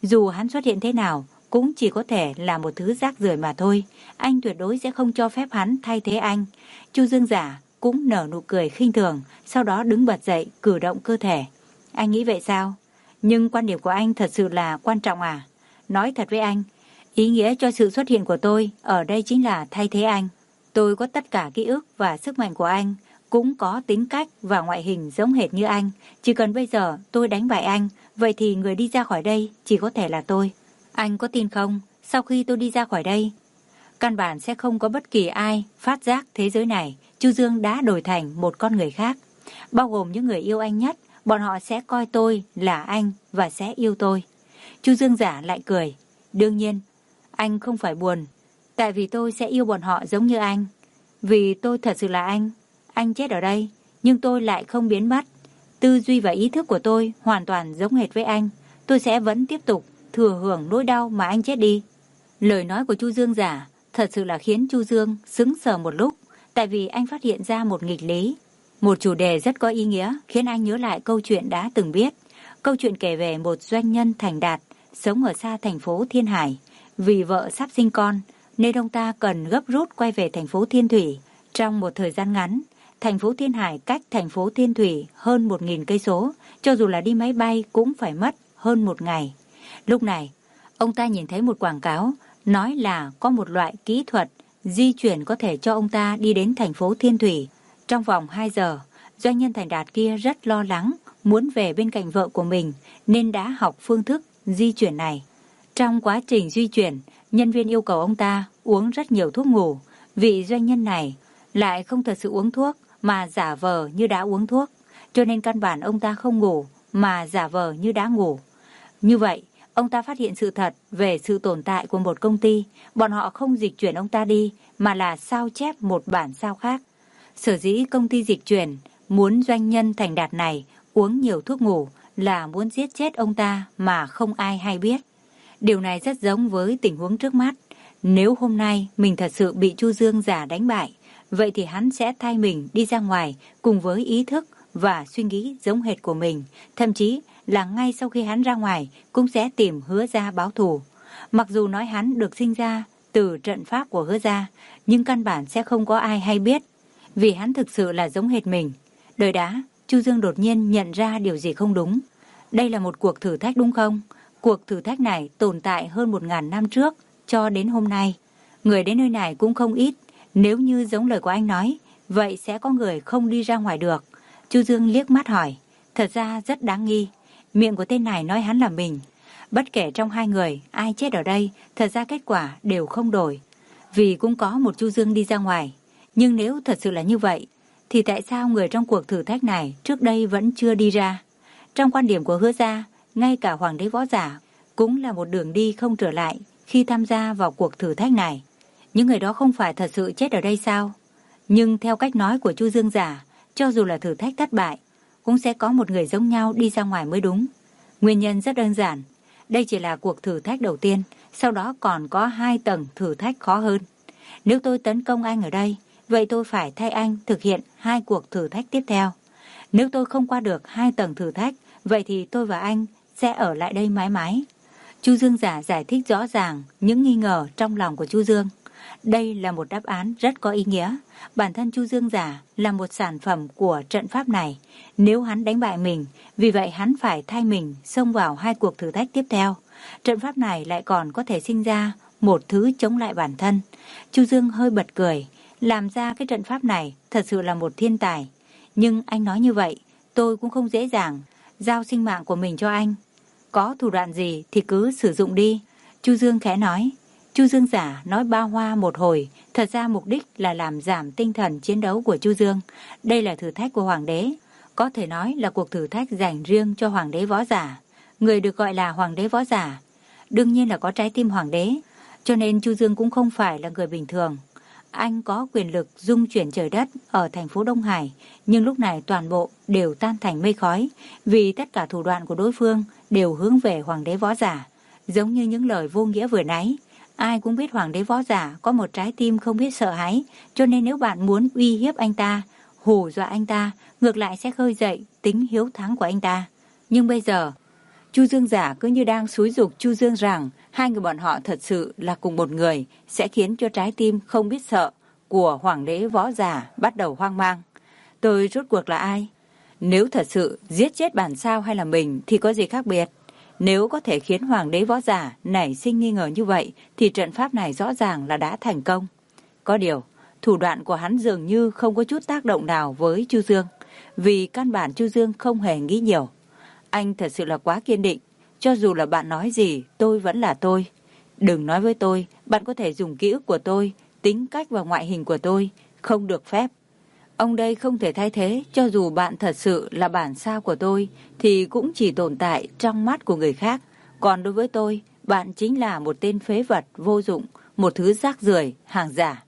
Dù hắn xuất hiện thế nào, cũng chỉ có thể là một thứ rác rưởi mà thôi. Anh tuyệt đối sẽ không cho phép hắn thay thế anh. Chu Dương Giả cũng nở nụ cười khinh thường, sau đó đứng bật dậy, cử động cơ thể. Anh nghĩ vậy sao? Nhưng quan điểm của anh thật sự là quan trọng à? Nói thật với anh, ý nghĩa cho sự xuất hiện của tôi ở đây chính là thay thế anh. Tôi có tất cả ký ức và sức mạnh của anh, cũng có tính cách và ngoại hình giống hệt như anh. Chỉ cần bây giờ tôi đánh bại anh, vậy thì người đi ra khỏi đây chỉ có thể là tôi. Anh có tin không? Sau khi tôi đi ra khỏi đây, căn bản sẽ không có bất kỳ ai phát giác thế giới này Chu Dương đã đổi thành một con người khác. Bao gồm những người yêu anh nhất, bọn họ sẽ coi tôi là anh và sẽ yêu tôi. Chu Dương Giả lại cười. Đương nhiên, anh không phải buồn, tại vì tôi sẽ yêu bọn họ giống như anh. Vì tôi thật sự là anh. Anh chết ở đây, nhưng tôi lại không biến mất. Tư duy và ý thức của tôi hoàn toàn giống hệt với anh. Tôi sẽ vẫn tiếp tục thừa hưởng nỗi đau mà anh chết đi. Lời nói của Chu Dương Giả thật sự là khiến Chu Dương sững sờ một lúc, tại vì anh phát hiện ra một nghịch lý. Một chủ đề rất có ý nghĩa khiến anh nhớ lại câu chuyện đã từng biết. Câu chuyện kể về một doanh nhân thành đạt, sống ở xa thành phố Thiên Hải. Vì vợ sắp sinh con, nên ông ta cần gấp rút quay về thành phố Thiên Thủy. Trong một thời gian ngắn, thành phố Thiên Hải cách thành phố Thiên Thủy hơn một nghìn cây số, cho dù là đi máy bay cũng phải mất hơn một ngày. Lúc này, ông ta nhìn thấy một quảng cáo nói là có một loại kỹ thuật di chuyển có thể cho ông ta đi đến thành phố Thiên Thủy trong vòng hai giờ. Doanh nhân thành đạt kia rất lo lắng, muốn về bên cạnh vợ của mình nên đã học phương thức di chuyển này. Trong quá trình di chuyển, nhân viên yêu cầu ông ta uống rất nhiều thuốc ngủ. Vị doanh nhân này lại không thật sự uống thuốc mà giả vờ như đã uống thuốc, cho nên căn bản ông ta không ngủ mà giả vờ như đã ngủ. Như vậy, ông ta phát hiện sự thật về sự tồn tại của một công ty. Bọn họ không dịch chuyển ông ta đi mà là sao chép một bản sao khác. Sở dĩ công ty dịch chuyển muốn doanh nhân thành đạt này uống nhiều thuốc ngủ là muốn giết chết ông ta mà không ai hay biết. Điều này rất giống với tình huống trước mắt. Nếu hôm nay mình thật sự bị Chu Dương Giả đánh bại, vậy thì hắn sẽ thay mình đi ra ngoài cùng với ý thức và suy nghĩ giống hệt của mình. Thậm chí là ngay sau khi hắn ra ngoài cũng sẽ tìm Hứa Gia báo thù. Mặc dù nói hắn được sinh ra từ trận pháp của Hứa Gia, nhưng căn bản sẽ không có ai hay biết, vì hắn thực sự là giống hệt mình. Đợi đã, Chu Dương đột nhiên nhận ra điều gì không đúng. Đây là một cuộc thử thách đúng không? Cuộc thử thách này tồn tại hơn một ngàn năm trước cho đến hôm nay. Người đến nơi này cũng không ít. Nếu như giống lời của anh nói, vậy sẽ có người không đi ra ngoài được. Chu Dương liếc mắt hỏi. Thật ra rất đáng nghi. Miệng của tên này nói hắn là mình. Bất kể trong hai người ai chết ở đây, thật ra kết quả đều không đổi. Vì cũng có một Chu Dương đi ra ngoài. Nhưng nếu thật sự là như vậy, thì tại sao người trong cuộc thử thách này trước đây vẫn chưa đi ra? Trong quan điểm của Hứa Gia, ngay cả Hoàng đế Võ Giả cũng là một đường đi không trở lại khi tham gia vào cuộc thử thách này. Những người đó không phải thật sự chết ở đây sao? Nhưng theo cách nói của Chu Dương Giả, cho dù là thử thách thất bại, cũng sẽ có một người giống nhau đi ra ngoài mới đúng. Nguyên nhân rất đơn giản. Đây chỉ là cuộc thử thách đầu tiên, sau đó còn có hai tầng thử thách khó hơn. Nếu tôi tấn công anh ở đây, vậy tôi phải thay anh thực hiện hai cuộc thử thách tiếp theo. Nếu tôi không qua được hai tầng thử thách, vậy thì tôi và anh sẽ ở lại đây mãi mãi. Chu Dương Giả giải thích rõ ràng những nghi ngờ trong lòng của Chu Dương. Đây là một đáp án rất có ý nghĩa. Bản thân Chu Dương Giả là một sản phẩm của trận pháp này. Nếu hắn đánh bại mình, vì vậy hắn phải thay mình xông vào hai cuộc thử thách tiếp theo. Trận pháp này lại còn có thể sinh ra một thứ chống lại bản thân. Chu Dương hơi bật cười. Làm ra cái trận pháp này thật sự là một thiên tài. Nhưng anh nói như vậy, tôi cũng không dễ dàng giao sinh mạng của mình cho anh. Có thủ đoạn gì thì cứ sử dụng đi. Chu Dương khẽ nói. Chu Dương Giả nói ba hoa một hồi, thật ra mục đích là làm giảm tinh thần chiến đấu của Chu Dương. Đây là thử thách của Hoàng đế, có thể nói là cuộc thử thách dành riêng cho Hoàng đế Võ Giả. Người được gọi là Hoàng đế Võ Giả đương nhiên là có trái tim Hoàng đế, cho nên Chu Dương cũng không phải là người bình thường. Anh có quyền lực dung chuyển trời đất ở thành phố Đông Hải, nhưng lúc này toàn bộ đều tan thành mây khói, vì tất cả thủ đoạn của đối phương đều hướng về Hoàng đế Võ Giả. Giống như những lời vô nghĩa vừa nãy, ai cũng biết Hoàng đế Võ Giả có một trái tim không biết sợ hãi, cho nên nếu bạn muốn uy hiếp anh ta, hù dọa anh ta, ngược lại sẽ khơi dậy tính hiếu thắng của anh ta. Nhưng bây giờ, Chu Dương giả cứ như đang xúi giục Chu Dương rằng hai người bọn họ thật sự là cùng một người, sẽ khiến cho trái tim không biết sợ của hoàng đế võ giả bắt đầu hoang mang. Tôi rốt cuộc là ai? Nếu thật sự giết chết bản sao hay là mình thì có gì khác biệt? Nếu có thể khiến hoàng đế võ giả nảy sinh nghi ngờ như vậy thì trận pháp này rõ ràng là đã thành công. Có điều, thủ đoạn của hắn dường như không có chút tác động nào với Chu Dương, vì căn bản Chu Dương không hề nghĩ nhiều. Anh thật sự là quá kiên định, cho dù là bạn nói gì, tôi vẫn là tôi. Đừng nói với tôi, bạn có thể dùng ký ức của tôi, tính cách và ngoại hình của tôi, không được phép. Ông đây không thể thay thế, cho dù bạn thật sự là bản sao của tôi, thì cũng chỉ tồn tại trong mắt của người khác. Còn đối với tôi, bạn chính là một tên phế vật vô dụng, một thứ rác rưởi, hàng giả.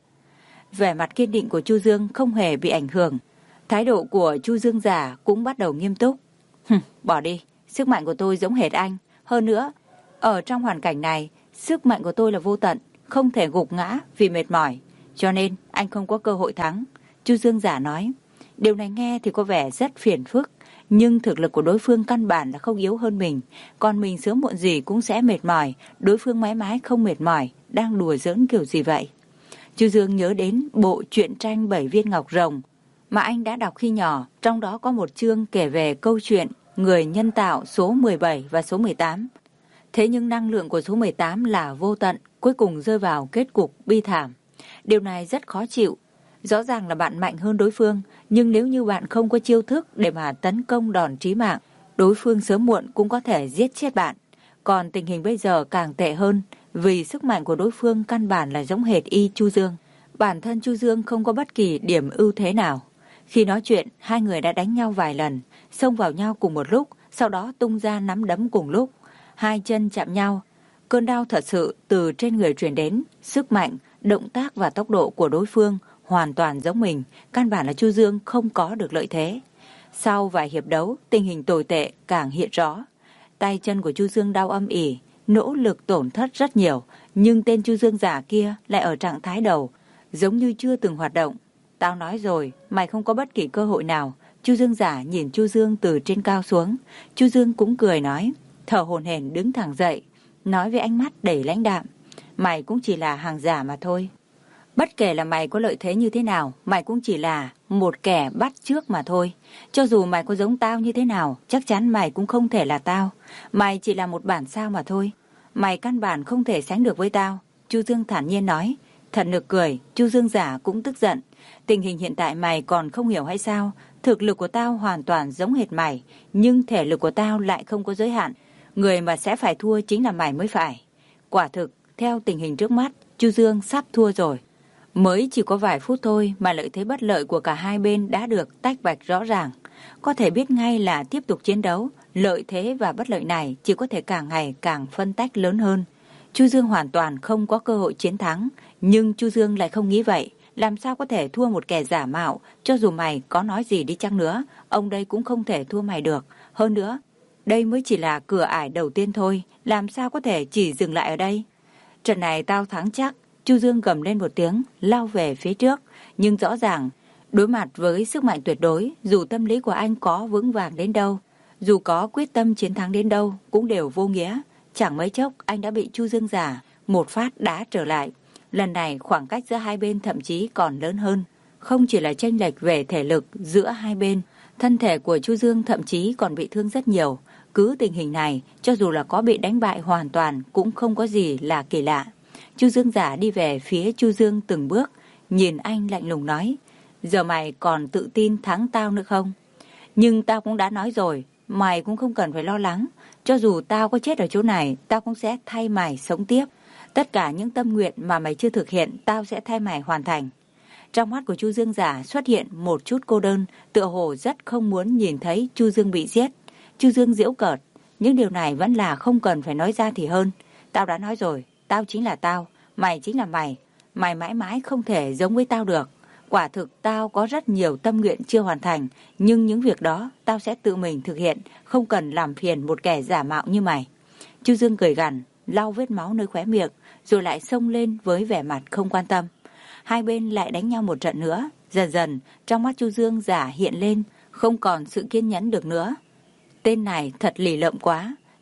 Vẻ mặt kiên định của Chu Dương không hề bị ảnh hưởng. Thái độ của Chu Dương giả cũng bắt đầu nghiêm túc. Hừm, bỏ đi, sức mạnh của tôi giống hệt anh. Hơn nữa, ở trong hoàn cảnh này, sức mạnh của tôi là vô tận, không thể gục ngã vì mệt mỏi. Cho nên, anh không có cơ hội thắng. Chu Dương giả nói. Điều này nghe thì có vẻ rất phiền phức, nhưng thực lực của đối phương căn bản là không yếu hơn mình. Còn mình sớm muộn gì cũng sẽ mệt mỏi, đối phương mãi mãi không mệt mỏi, đang đùa giỡn kiểu gì vậy? Chu Dương nhớ đến bộ truyện tranh Bảy viên ngọc rồng mà anh đã đọc khi nhỏ, trong đó có một chương kể về câu chuyện người nhân tạo số mười bảy và số mười tám. Thế nhưng năng lượng của số mười tám là vô tận, cuối cùng rơi vào kết cục bi thảm. Điều này rất khó chịu. Rõ ràng là bạn mạnh hơn đối phương, nhưng nếu như bạn không có chiêu thức để mà tấn công đòn chí mạng, đối phương sớm muộn cũng có thể giết chết bạn. Còn tình hình bây giờ càng tệ hơn, vì sức mạnh của đối phương căn bản là giống hệt y Chu Dương. Bản thân Chu Dương không có bất kỳ điểm ưu thế nào. Khi nói chuyện, hai người đã đánh nhau vài lần, xông vào nhau cùng một lúc, sau đó tung ra nắm đấm cùng lúc. Hai chân chạm nhau, cơn đau thật sự từ trên người truyền đến, sức mạnh, động tác và tốc độ của đối phương hoàn toàn giống mình, căn bản là Chu Dương không có được lợi thế. Sau vài hiệp đấu, tình hình tồi tệ càng hiện rõ. Tay chân của Chu Dương đau âm ỉ, nỗ lực tổn thất rất nhiều, nhưng tên Chu Dương giả kia lại ở trạng thái đầu, giống như chưa từng hoạt động. Tao nói rồi, mày không có bất kỳ cơ hội nào. Chu Dương giả nhìn Chu Dương từ trên cao xuống. Chu Dương cũng cười nói, thở hổn hển đứng thẳng dậy, nói với ánh mắt đầy lãnh đạm, mày cũng chỉ là hàng giả mà thôi. Bất kể là mày có lợi thế như thế nào, mày cũng chỉ là một kẻ bắt chước mà thôi. Cho dù mày có giống tao như thế nào, chắc chắn mày cũng không thể là tao. Mày chỉ là một bản sao mà thôi. Mày căn bản không thể sánh được với tao. Chu Dương thản nhiên nói. Thật nực cười, Chu Dương giả cũng tức giận. Tình hình hiện tại mày còn không hiểu hay sao? Thực lực của tao hoàn toàn giống hệt mày, nhưng thể lực của tao lại không có giới hạn. Người mà sẽ phải thua chính là mày mới phải. Quả thực, theo tình hình trước mắt, Chu Dương sắp thua rồi. Mới chỉ có vài phút thôi mà lợi thế bất lợi của cả hai bên đã được tách bạch rõ ràng. Có thể biết ngay là tiếp tục chiến đấu, lợi thế và bất lợi này chỉ có thể càng ngày càng phân tách lớn hơn. Chu Dương hoàn toàn không có cơ hội chiến thắng, nhưng Chu Dương lại không nghĩ vậy. Làm sao có thể thua một kẻ giả mạo, cho dù mày có nói gì đi chăng nữa, ông đây cũng không thể thua mày được. Hơn nữa, đây mới chỉ là cửa ải đầu tiên thôi, làm sao có thể chỉ dừng lại ở đây. Trận này tao thắng chắc. Chu Dương gầm lên một tiếng, lao về phía trước, nhưng rõ ràng, đối mặt với sức mạnh tuyệt đối, dù tâm lý của anh có vững vàng đến đâu, dù có quyết tâm chiến thắng đến đâu, cũng đều vô nghĩa. Chẳng mấy chốc, anh đã bị Chu Dương giả một phát đá trở lại. Lần này, khoảng cách giữa hai bên thậm chí còn lớn hơn. Không chỉ là chênh lệch về thể lực giữa hai bên, thân thể của Chu Dương thậm chí còn bị thương rất nhiều. Cứ tình hình này, cho dù là có bị đánh bại hoàn toàn, cũng không có gì là kỳ lạ. Chu Dương giả đi về phía Chu Dương từng bước, nhìn anh lạnh lùng nói, giờ mày còn tự tin thắng tao nữa không? Nhưng tao cũng đã nói rồi, mày cũng không cần phải lo lắng, cho dù tao có chết ở chỗ này, tao cũng sẽ thay mày sống tiếp. Tất cả những tâm nguyện mà mày chưa thực hiện, tao sẽ thay mày hoàn thành. Trong mắt của Chu Dương giả xuất hiện một chút cô đơn, tựa hồ rất không muốn nhìn thấy Chu Dương bị giết. Chu Dương giễu cợt, những điều này vẫn là không cần phải nói ra thì hơn. Tao đã nói rồi, tao chính là tao, mày chính là mày, mày mãi mãi không thể giống với tao được. Quả thực tao có rất nhiều tâm nguyện chưa hoàn thành, nhưng những việc đó tao sẽ tự mình thực hiện, không cần làm phiền một kẻ giả mạo như mày. Chu Dương cười gằn, lau vết máu nơi khóe miệng, rồi lại xông lên với vẻ mặt không quan tâm. Hai bên lại đánh nhau một trận nữa, dần dần trong mắt Chu Dương giả hiện lên, không còn sự kiên nhẫn được nữa. Tên này thật lì lợm quá,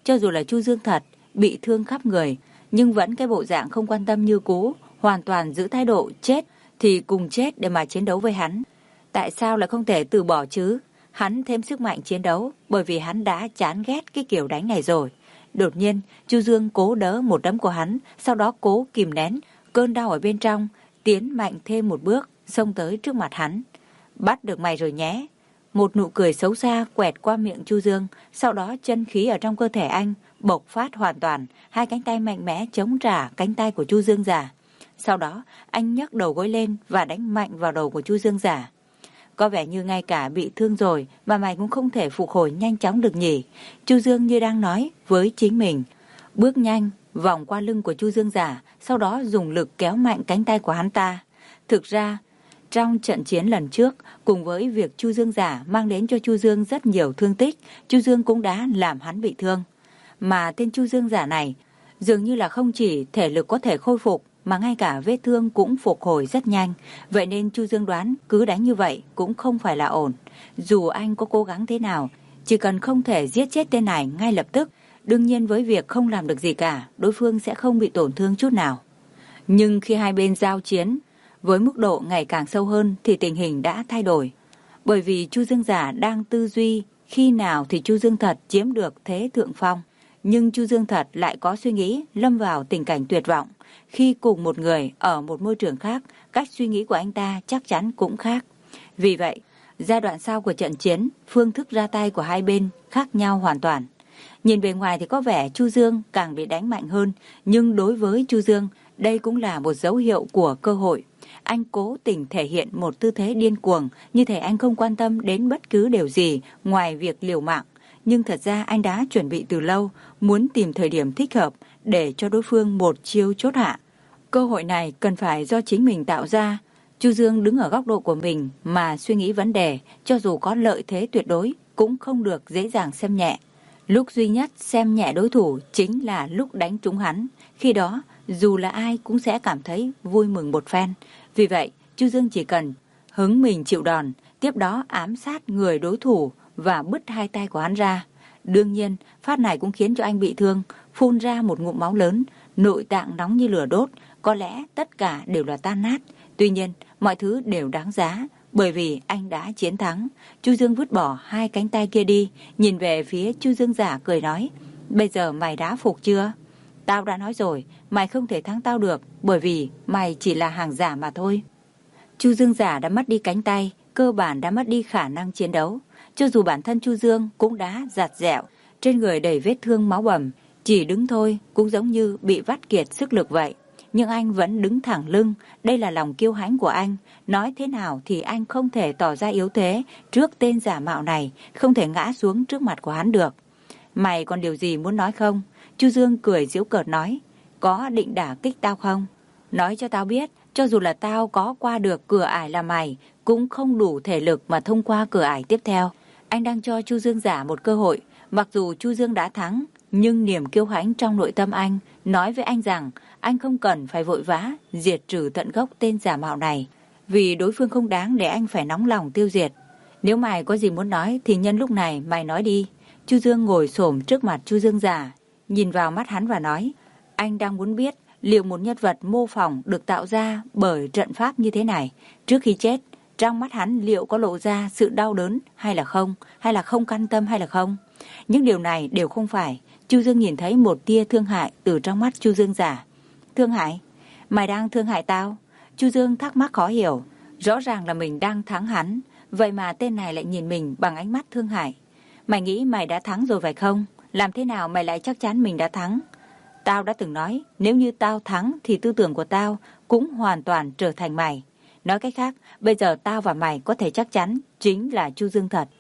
cho dù là Chu Dương thật, bị thương khắp người, nhưng vẫn cái bộ dạng không quan tâm như cũ, hoàn toàn giữ thái độ chết thì cùng chết để mà chiến đấu với hắn. Tại sao lại không thể từ bỏ chứ? Hắn thêm sức mạnh chiến đấu, bởi vì hắn đã chán ghét cái kiểu đánh này rồi. Đột nhiên, Chu Dương cố đỡ một đấm của hắn, sau đó cố kìm nén cơn đau ở bên trong, tiến mạnh thêm một bước, xông tới trước mặt hắn. Bắt được mày rồi nhé. Một nụ cười xấu xa quẹt qua miệng Chu Dương, sau đó chân khí ở trong cơ thể anh bộc phát hoàn toàn, hai cánh tay mạnh mẽ chống trả cánh tay của Chu Dương giả. Sau đó, anh nhấc đầu gối lên và đánh mạnh vào đầu của Chu Dương giả. Có vẻ như ngay cả bị thương rồi mà mày cũng không thể phục hồi nhanh chóng được nhỉ. Chu Dương như đang nói với chính mình. Bước nhanh, vòng qua lưng của Chu Dương giả, sau đó dùng lực kéo mạnh cánh tay của hắn ta. Thực ra, trong trận chiến lần trước, cùng với việc Chu Dương giả mang đến cho Chu Dương rất nhiều thương tích, Chu Dương cũng đã làm hắn bị thương. Mà tên Chu Dương giả này, dường như là không chỉ thể lực có thể khôi phục, mà ngay cả vết thương cũng phục hồi rất nhanh. Vậy nên Chu Dương đoán cứ đánh như vậy cũng không phải là ổn. Dù anh có cố gắng thế nào, chỉ cần không thể giết chết tên này ngay lập tức, đương nhiên với việc không làm được gì cả, đối phương sẽ không bị tổn thương chút nào. Nhưng khi hai bên giao chiến, với mức độ ngày càng sâu hơn thì tình hình đã thay đổi. Bởi vì Chu Dương giả đang tư duy khi nào thì Chu Dương thật chiếm được thế thượng phong. Nhưng Chu Dương thật lại có suy nghĩ lâm vào tình cảnh tuyệt vọng. Khi cùng một người ở một môi trường khác, cách suy nghĩ của anh ta chắc chắn cũng khác. Vì vậy, giai đoạn sau của trận chiến, phương thức ra tay của hai bên khác nhau hoàn toàn. Nhìn bề ngoài thì có vẻ Chu Dương càng bị đánh mạnh hơn, nhưng đối với Chu Dương, đây cũng là một dấu hiệu của cơ hội. Anh cố tình thể hiện một tư thế điên cuồng, như thể anh không quan tâm đến bất cứ điều gì ngoài việc liều mạng. Nhưng thật ra anh đã chuẩn bị từ lâu, muốn tìm thời điểm thích hợp để cho đối phương một chiêu chốt hạ. Cơ hội này cần phải do chính mình tạo ra. Chu Dương đứng ở góc độ của mình mà suy nghĩ vấn đề, cho dù có lợi thế tuyệt đối cũng không được dễ dàng xem nhẹ. Lúc duy nhất xem nhẹ đối thủ chính là lúc đánh trúng hắn. Khi đó, dù là ai cũng sẽ cảm thấy vui mừng một phen. Vì vậy, Chu Dương chỉ cần hứng mình chịu đòn, tiếp đó ám sát người đối thủ và bứt hai tay của hắn ra. Đương nhiên, phát này cũng khiến cho anh bị thương, phun ra một ngụm máu lớn, nội tạng nóng như lửa đốt, có lẽ tất cả đều là tan nát. Tuy nhiên, mọi thứ đều đáng giá, bởi vì anh đã chiến thắng. Chu Dương vứt bỏ hai cánh tay kia đi, nhìn về phía Chu Dương giả cười nói, bây giờ mày đã phục chưa? Tao đã nói rồi, mày không thể thắng tao được, bởi vì mày chỉ là hàng giả mà thôi. Chu Dương giả đã mất đi cánh tay, cơ bản đã mất đi khả năng chiến đấu. Cho dù bản thân Chu Dương cũng đã giặt dẹo, trên người đầy vết thương máu bầm, chỉ đứng thôi cũng giống như bị vắt kiệt sức lực vậy. Nhưng anh vẫn đứng thẳng lưng, đây là lòng kiêu hãnh của anh. Nói thế nào thì anh không thể tỏ ra yếu thế trước tên giả mạo này, không thể ngã xuống trước mặt của hắn được. Mày còn điều gì muốn nói không? Chu Dương cười giễu cợt nói, có định đả kích tao không? Nói cho tao biết, cho dù là tao có qua được cửa ải là mày, cũng không đủ thể lực mà thông qua cửa ải tiếp theo. Anh đang cho Chu Dương giả một cơ hội. Mặc dù Chu Dương đã thắng, nhưng niềm kiêu hãnh trong nội tâm anh nói với anh rằng anh không cần phải vội vã diệt trừ tận gốc tên giả mạo này, vì đối phương không đáng để anh phải nóng lòng tiêu diệt. Nếu mày có gì muốn nói thì nhân lúc này mày nói đi. Chu Dương ngồi xổm trước mặt Chu Dương giả, nhìn vào mắt hắn và nói, anh đang muốn biết liệu một nhân vật mô phỏng được tạo ra bởi trận pháp như thế này, trước khi chết, trong mắt hắn liệu có lộ ra sự đau đớn hay là không, hay là không can tâm hay là không. Những điều này đều không phải. Chu Dương nhìn thấy một tia thương hại từ trong mắt Chu Dương giả. Thương hại? Mày đang thương hại tao? Chu Dương thắc mắc khó hiểu. Rõ ràng là mình đang thắng hắn, vậy mà tên này lại nhìn mình bằng ánh mắt thương hại. Mày nghĩ mày đã thắng rồi phải không? Làm thế nào mày lại chắc chắn mình đã thắng? Tao đã từng nói, nếu như tao thắng thì tư tưởng của tao cũng hoàn toàn trở thành mày. Nói cách khác, bây giờ tao và mày có thể chắc chắn chính là Chu Dương thật.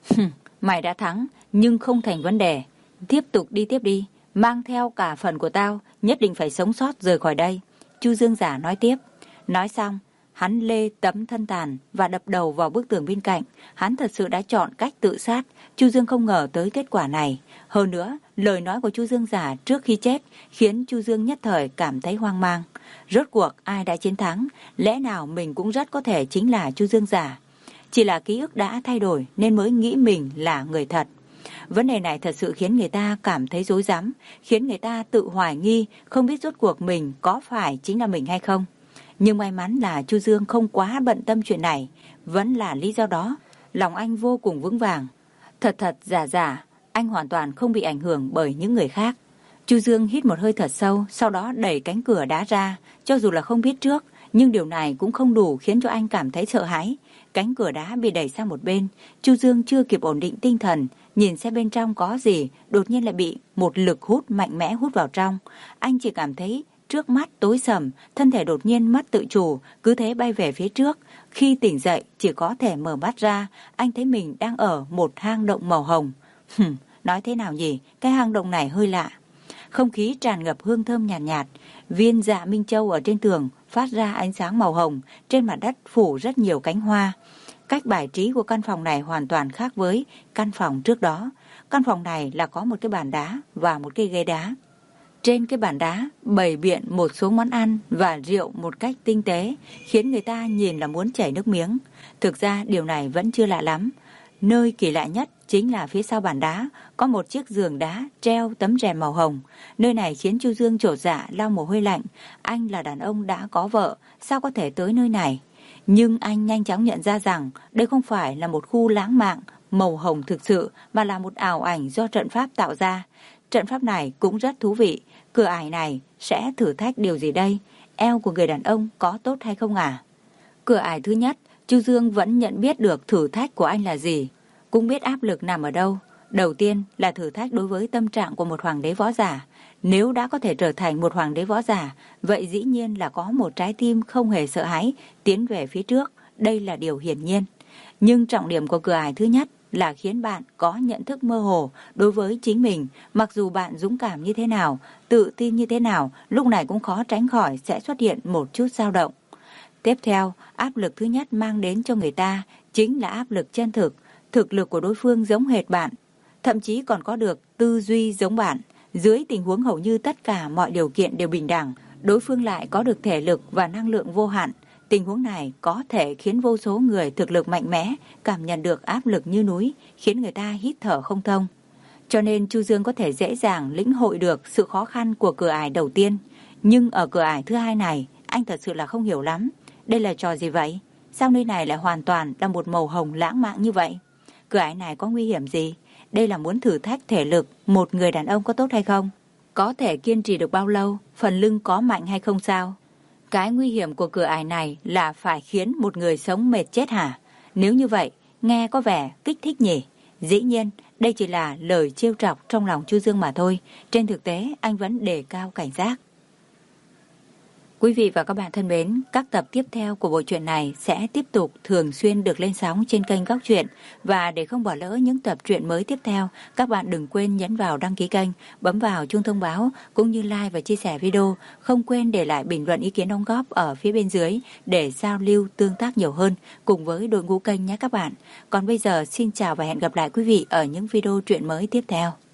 Mày đã thắng, nhưng không thành vấn đề. Tiếp tục đi tiếp đi, mang theo cả phần của tao, nhất định phải sống sót rời khỏi đây. Chu Dương giả nói tiếp. Nói xong, hắn lê tấm thân tàn và đập đầu vào bức tường bên cạnh. Hắn thật sự đã chọn cách tự sát. Chu Dương không ngờ tới kết quả này. Hơn nữa, lời nói của Chu Dương giả trước khi chết khiến Chu Dương nhất thời cảm thấy hoang mang. Rốt cuộc ai đã chiến thắng? Lẽ nào mình cũng rất có thể chính là Chu Dương giả? Chỉ là ký ức đã thay đổi nên mới nghĩ mình là người thật. Vấn đề này thật sự khiến người ta cảm thấy rối rắm, khiến người ta tự hoài nghi, không biết rốt cuộc mình có phải chính là mình hay không. Nhưng may mắn là Chu Dương không quá bận tâm chuyện này, vẫn là lý do đó, lòng anh vô cùng vững vàng. Thật thật giả giả, anh hoàn toàn không bị ảnh hưởng bởi những người khác. Chu Dương hít một hơi thật sâu, sau đó đẩy cánh cửa đá ra, cho dù là không biết trước, nhưng điều này cũng không đủ khiến cho anh cảm thấy sợ hãi. Cánh cửa đá bị đẩy sang một bên, Chu Dương chưa kịp ổn định tinh thần, nhìn xem bên trong có gì, đột nhiên lại bị một lực hút mạnh mẽ hút vào trong. Anh chỉ cảm thấy trước mắt tối sầm, thân thể đột nhiên mất tự chủ, cứ thế bay về phía trước. Khi tỉnh dậy, chỉ có thể mở mắt ra, anh thấy mình đang ở một hang động màu hồng. Hừm, nói thế nào nhỉ, cái hang động này hơi lạ. Không khí tràn ngập hương thơm nhạt nhạt, viên dạ minh châu ở trên tường phát ra ánh sáng màu hồng, trên mặt đất phủ rất nhiều cánh hoa. Cách bài trí của căn phòng này hoàn toàn khác với căn phòng trước đó. Căn phòng này là có một cái bàn đá và một cái ghế đá. Trên cái bàn đá bày biện một số món ăn và rượu một cách tinh tế, khiến người ta nhìn là muốn chảy nước miếng. Thực ra điều này vẫn chưa lạ lắm. Nơi kỳ lạ nhất chính là phía sau bàn đá có một chiếc giường đá treo tấm rèm màu hồng. Nơi này khiến Chu Dương chột dạ lau mồ hôi lạnh. Anh là đàn ông đã có vợ, sao có thể tới nơi này? Nhưng anh nhanh chóng nhận ra rằng đây không phải là một khu lãng mạn màu hồng thực sự, mà là một ảo ảnh do trận pháp tạo ra. Trận pháp này cũng rất thú vị. Cửa ải này sẽ thử thách điều gì đây? Eo của người đàn ông có tốt hay không à? Cửa ải thứ nhất, Chu Dương vẫn nhận biết được thử thách của anh là gì, cũng biết áp lực nằm ở đâu. Đầu tiên là thử thách đối với tâm trạng của một hoàng đế võ giả. Nếu đã có thể trở thành một hoàng đế võ giả, vậy dĩ nhiên là có một trái tim không hề sợ hãi, tiến về phía trước. Đây là điều hiển nhiên. Nhưng trọng điểm của cửa ải thứ nhất là khiến bạn có nhận thức mơ hồ đối với chính mình. Mặc dù bạn dũng cảm như thế nào, tự tin như thế nào, lúc này cũng khó tránh khỏi sẽ xuất hiện một chút dao động. Tiếp theo, áp lực thứ nhất mang đến cho người ta chính là áp lực chân thực. Thực lực của đối phương giống hệt bạn, thậm chí còn có được tư duy giống bạn. Dưới tình huống hầu như tất cả mọi điều kiện đều bình đẳng, đối phương lại có được thể lực và năng lượng vô hạn. Tình huống này có thể khiến vô số người thực lực mạnh mẽ cảm nhận được áp lực như núi, khiến người ta hít thở không thông. Cho nên Chu Dương có thể dễ dàng lĩnh hội được sự khó khăn của cửa ải đầu tiên. Nhưng ở cửa ải thứ hai này, anh thật sự là không hiểu lắm. Đây là trò gì vậy? Sao nơi này lại hoàn toàn là một màu hồng lãng mạn như vậy? Cửa ải này có nguy hiểm gì? Đây là muốn thử thách thể lực một người đàn ông có tốt hay không? Có thể kiên trì được bao lâu? Phần lưng có mạnh hay không sao? Cái nguy hiểm của cửa ải này là phải khiến một người sống mệt chết hả? Nếu như vậy, nghe có vẻ kích thích nhỉ? Dĩ nhiên, đây chỉ là lời trêu chọc trong lòng Chu Dương mà thôi. Trên thực tế, anh vẫn đề cao cảnh giác. Quý vị và các bạn thân mến, các tập tiếp theo của bộ truyện này sẽ tiếp tục thường xuyên được lên sóng trên kênh Góc Truyện. Và để không bỏ lỡ những tập truyện mới tiếp theo, các bạn đừng quên nhấn vào đăng ký kênh, bấm vào chuông thông báo, cũng như like và chia sẻ video. Không quên để lại bình luận ý kiến đóng góp ở phía bên dưới để giao lưu tương tác nhiều hơn cùng với đội ngũ kênh nhé các bạn. Còn bây giờ xin chào và hẹn gặp lại quý vị ở những video truyện mới tiếp theo.